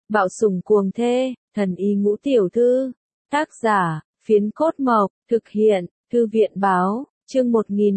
Bạo sủng cuồng thê, thần y ngũ tiểu thư. Tác giả, Phiến Cốt Mộc, thực hiện, Thư viện báo, chương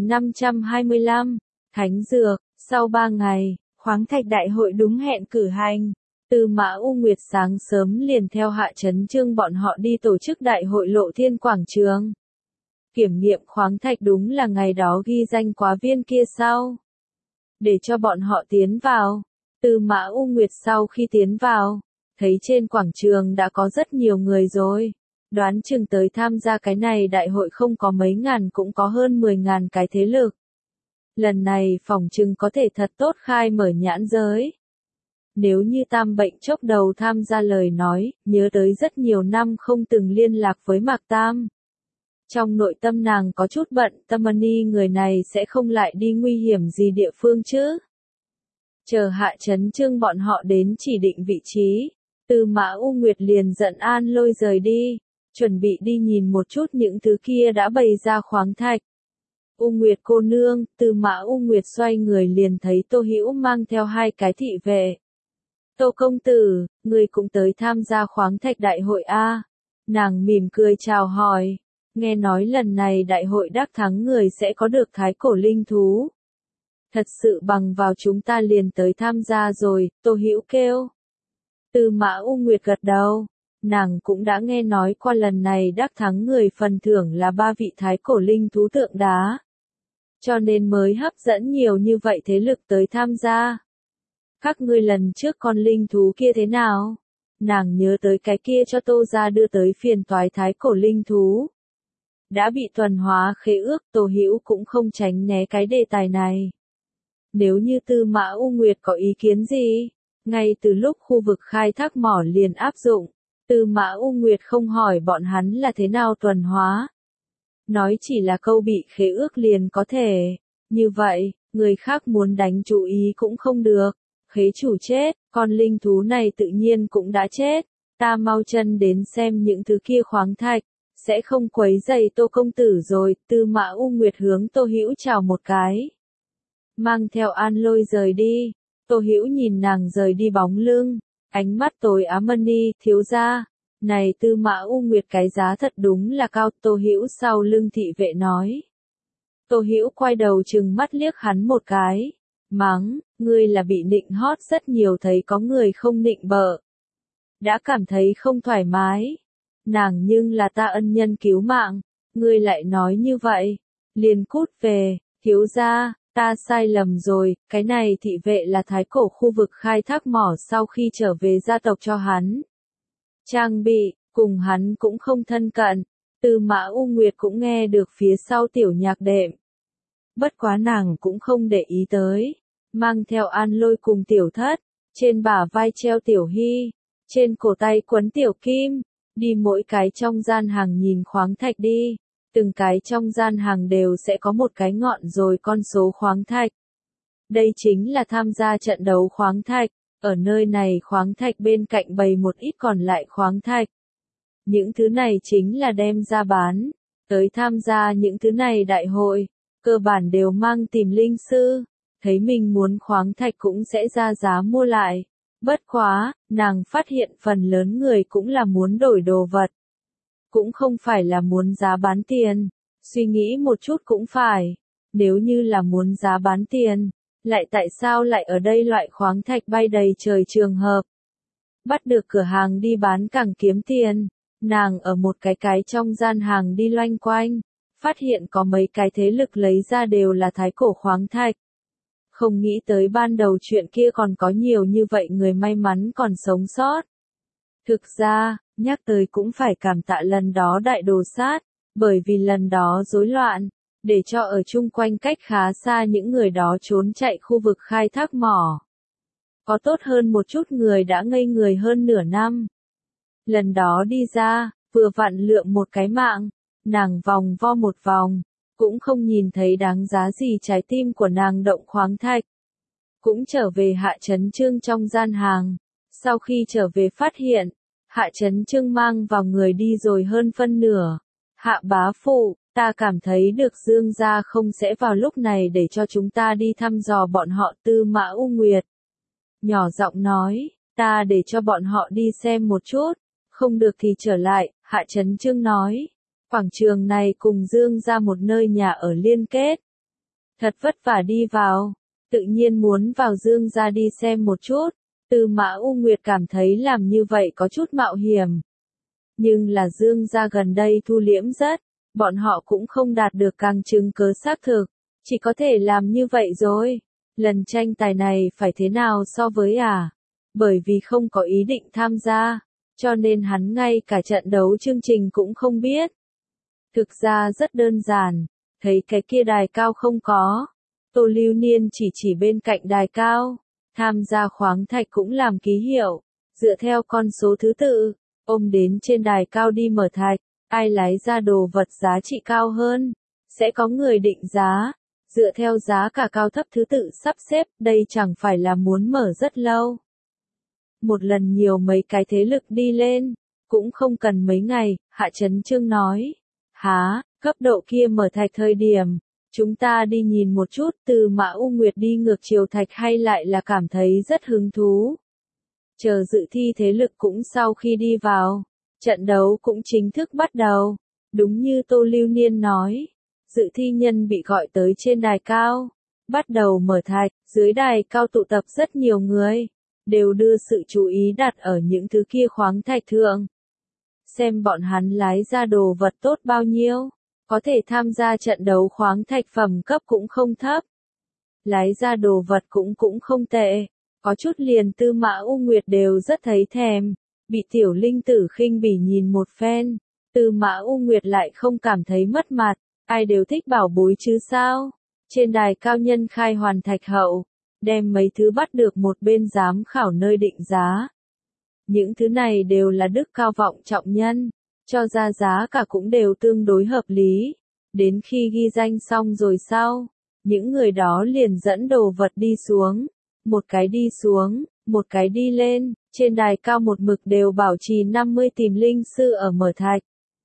1525, Thánh Dược. Sau 3 ngày, khoáng thạch đại hội đúng hẹn cử hành. Tư Mã U Nguyệt sáng sớm liền theo Hạ Chấn Chương bọn họ đi tổ chức đại hội Lộ Thiên Quảng Trường. Kiểm nghiệm khoáng thạch đúng là ngày đó ghi danh quá viên kia sau. Để cho bọn họ tiến vào. Tư Mã U Nguyệt sau khi tiến vào, thấy trên quảng trường đã có rất nhiều người rồi. Đoán chừng tới tham gia cái này đại hội không có mấy ngàn cũng có hơn 10.000 cái thế lực. Lần này phỏng chừng có thể thật tốt khai mở nhãn giới. Nếu như Tam Bệnh chốc đầu tham gia lời nói, nhớ tới rất nhiều năm không từng liên lạc với Mạc Tam. Trong nội tâm nàng có chút bận, Tâm Ni người này sẽ không lại đi nguy hiểm gì địa phương chứ. Chờ Hạ Chấn Chương bọn họ đến chỉ định vị trí, Tư Mã U Nguyệt liền dẫn An Lôi rời đi, chuẩn bị đi nhìn một chút những thứ kia đã bày ra khoáng thạch. U Nguyệt cô nương, Tư Mã U Nguyệt xoay người liền thấy Tô Hữu mang theo 2 cái thị vệ. Tô công tử, người cũng tới tham gia khoáng thạch đại hội a? Nàng mỉm cười chào hỏi, nghe nói lần này đại hội đắc thắng người sẽ có được thái cổ linh thú. Thật sự bằng vào chúng ta liền tới tham gia rồi, Tô Hữu kêu. Tư Mã U Nguyệt gật đầu, nàng cũng đã nghe nói qua lần này đắc thắng người phần thưởng là 3 vị thái cổ linh thú tượng đá. Cho nên mới hấp dẫn nhiều như vậy thế lực tới tham gia. Các ngươi lần trước con linh thú kia thế nào? Nàng nhớ tới cái kia cho Tô gia đưa tới phiền toái thái cổ linh thú. Đã bị tuần hóa khế ước, Tô Hữu cũng không tránh né cái đề tài này. Nếu như Tư Mã U Nguyệt có ý kiến gì, ngay từ lúc khu vực khai thác mỏ liền áp dụng, Tư Mã U Nguyệt không hỏi bọn hắn là thế nào tuần hóa. Nói chỉ là câu bị khế ước liền có thể, như vậy, người khác muốn đánh chú ý cũng không được, khế chủ chết, con linh thú này tự nhiên cũng đã chết, ta mau chân đến xem những thứ kia khoáng thạch, sẽ không quấy rầy Tô công tử rồi. Tư Mã U Nguyệt hướng Tô Hữu chào một cái, mang theo An Lôi rời đi. Tô Hữu nhìn nàng rời đi bóng lưng, ánh mắt tối ám. Ni thiếu gia, này Tư Mã U Nguyệt cái giá thật đúng là cao. Tô Hữu sau lưng thị vệ nói. Tô Hữu quay đầu trừng mắt liếc hắn một cái, mắng, ngươi là bị nịnh hót rất nhiều, thấy có người không nịnh bợ, đã cảm thấy không thoải mái. Nàng nhưng là ta ân nhân cứu mạng, ngươi lại nói như vậy, liền cút về. Thiếu gia, ta sai lầm rồi, cái này thị vệ là thái cổ khu vực khai thác mỏ sau khi trở về gia tộc cho hắn trang bị, cùng hắn cũng không thân cận. Tư Mã U Nguyệt cũng nghe được phía sau tiểu nhạc đệm. Bất quá nàng cũng không để ý tới, mang theo An Lôi cùng tiểu thất, trên bả vai treo tiểu hy, trên cổ tay quấn tiểu kim, đi mỗi cái trong gian hàng nhìn khoáng thạch đi. Từng cái trong gian hàng đều sẽ có một cái ngọn rồi con số khoáng thạch. Đây chính là tham gia trận đấu khoáng thạch, ở nơi này khoáng thạch bên cạnh bày một ít còn lại khoáng thạch. Những thứ này chính là đem ra bán, tới tham gia những thứ này đại hội, cơ bản đều mang tìm linh sư, thấy mình muốn khoáng thạch cũng sẽ ra giá mua lại. Bất quá, nàng phát hiện phần lớn người cũng là muốn đổi đồ vật. Cũng không phải là muốn giá bán tiền, suy nghĩ một chút cũng phải, nếu như là muốn giá bán tiền, lại tại sao lại ở đây loại khoáng thạch bay đầy trời trường hợp. Bắt được cửa hàng đi bán càng kiếm tiền, nàng ở một cái trong gian hàng đi loanh quanh, phát hiện có mấy cái thế lực lấy ra đều là thái cổ khoáng thạch. Không nghĩ tới ban đầu chuyện kia còn có nhiều như vậy người may mắn còn sống sót. Thực ra, nhắc tới cũng phải cảm tạ lần đó đại đồ sát, bởi vì lần đó rối loạn, để cho ở chung quanh cách khá xa những người đó trốn chạy khu vực khai thác mỏ. Có tốt hơn một chút người đã ngây người hơn nửa năm. Lần đó đi ra, vừa vặn lượm một cái mạng, nàng vòng vo một vòng, cũng không nhìn thấy đáng giá gì trái tim của nàng động khoáng thạch. Cũng trở về Hạ Chấn Chương trong gian hàng, sau khi trở về phát hiện, Hạ Chấn Chương mang vào người đi rồi hơn phân nửa. Hạ bá phụ, ta cảm thấy được Dương gia không sẽ vào lúc này để cho chúng ta đi thăm dò bọn họ. Tư Mã U Nguyệt nhỏ giọng nói, ta để cho bọn họ đi xem một chút, không được thì trở lại, Hạ Chấn Chương nói. Quảng trường này cùng Dương gia một nơi nhà ở liên kết. Thật vất vả đi vào, tự nhiên muốn vào Dương gia đi xem một chút. Tư Mã U Nguyệt cảm thấy làm như vậy có chút mạo hiểm. Nhưng là Dương gia gần đây thu liễm rất, bọn họ cũng không đạt được càng chứng cớ xác thực, chỉ có thể làm như vậy rồi. Lần tranh tài này phải thế nào so với Bởi vì không có ý định tham gia, cho nên hắn ngay cả trận đấu chương trình cũng không biết. Thực ra rất đơn giản, thấy cái kia đài cao không có. Tô Lưu Niên chỉ bên cạnh đài cao, tham gia khoáng thạch cũng làm ký hiệu, dựa theo con số thứ tự, ôm đến trên đài cao đi mở thạch, ai lái ra đồ vật giá trị cao hơn, sẽ có người định giá, dựa theo giá cả cao thấp thứ tự sắp xếp, đây chẳng phải là muốn mở rất lâu. Một lần nhiều mấy cái thế lực đi lên, cũng không cần mấy ngày, Hạ Chấn Chương nói. Há, cấp độ kia mở thạch thời điểm, chúng ta đi nhìn một chút, Từ Mã U Nguyệt đi ngược chiều thạch hay lại là cảm thấy rất hứng thú. Chờ dự thi thế lực cũng sau khi đi vào, trận đấu cũng chính thức bắt đầu. Đúng như Tô Lưu Niên nói, dự thi nhân bị gọi tới trên đài cao, bắt đầu mở thạch, dưới đài cao tụ tập rất nhiều người, đều đưa sự chú ý đặt ở những thứ kia khoáng thạch thượng. Xem bọn hắn lái ra đồ vật tốt bao nhiêu, có thể tham gia trận đấu khoáng thạch phẩm cấp cũng không thấp. Lái ra đồ vật cũng không tệ, có chút liền Tư Mã U Nguyệt đều rất thấy thèm, bị tiểu linh tử khinh bỉ nhìn một phen, Tư Mã U Nguyệt lại không cảm thấy mất mặt, ai đều thích bảo bối chứ sao. Trên đài cao nhân khai hoàn thạch hậu, đem mấy thứ bắt được một bên giám khảo nơi định giá. Những thứ này đều là đức cao vọng trọng nhân, cho ra giá cả cũng đều tương đối hợp lý. Đến khi ghi danh xong rồi sau, những người đó liền dẫn đồ vật đi xuống, một cái đi xuống, một cái đi lên, trên đài cao một mực đều bảo trì 50 tìm linh sư ở mở thạch.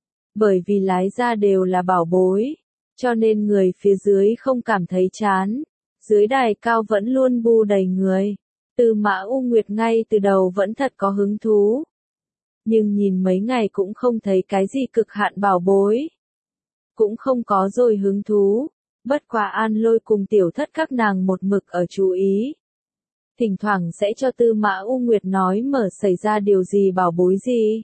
Bởi vì lái ra đều là bảo bối, cho nên người phía dưới không cảm thấy chán, dưới đài cao vẫn luôn bu đầy người. Tư Mã U Nguyệt ngay từ đầu vẫn thật có hứng thú. Nhưng nhìn mấy ngày cũng không thấy cái gì cực hạn bảo bối. Cũng không có rồi hứng thú. Bất quá An Lôi cùng Tiểu Thất các nàng một mực ở chú ý. Thỉnh thoảng sẽ cho Tư Mã U Nguyệt nói mở xảy ra điều gì bảo bối gì.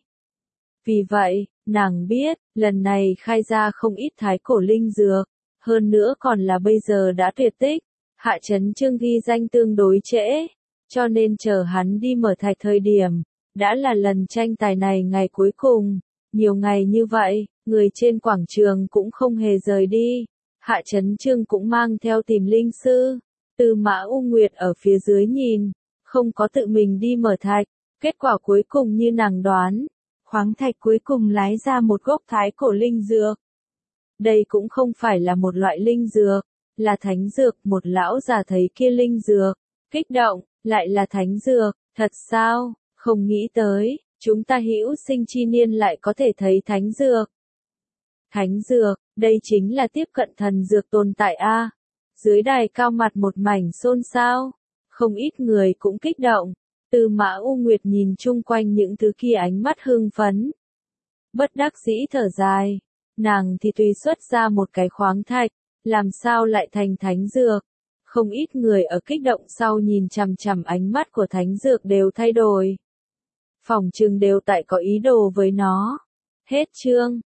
Vì vậy, nàng biết, lần này khai ra không ít thái cổ linh dược. Hơn nữa còn là bây giờ đã tuyệt tích. Hạ Chấn Chương ghi danh tương đối trễ. Cho nên chờ hắn đi mở thạch thời điểm, đã là lần tranh tài này ngày cuối cùng. Nhiều ngày như vậy, người trên quảng trường cũng không hề rời đi. Hạ Chấn Chương cũng mang theo tìm linh sư. Tư Mã U Nguyệt ở phía dưới nhìn, không có tự mình đi mở thạch. Kết quả cuối cùng như nàng đoán, khoáng thạch cuối cùng lái ra một gốc thái cổ linh dược. Đây cũng không phải là một loại linh dược, là thánh dược. Một lão già thấy kia linh dược, kích động, lại là thánh dược, thật sao, không nghĩ tới, chúng ta hữu sinh chi niên lại có thể thấy thánh dược. Thánh dược, đây chính là tiếp cận thần dược tồn tại a. Dưới đài cao mặt một mảnh xôn xao, không ít người cũng kích động. Tư Mã U Nguyệt nhìn chung quanh những thứ kia ánh mắt hưng phấn. Bất đắc dĩ thở dài, nàng thì tùy xuất ra một cái khoáng thạch, làm sao lại thành thánh dược. Không ít người ở kích động sau nhìn chằm chằm ánh mắt của thánh dược đều thay đổi. Phỏng chừng đều tại có ý đồ với nó. Hết chương.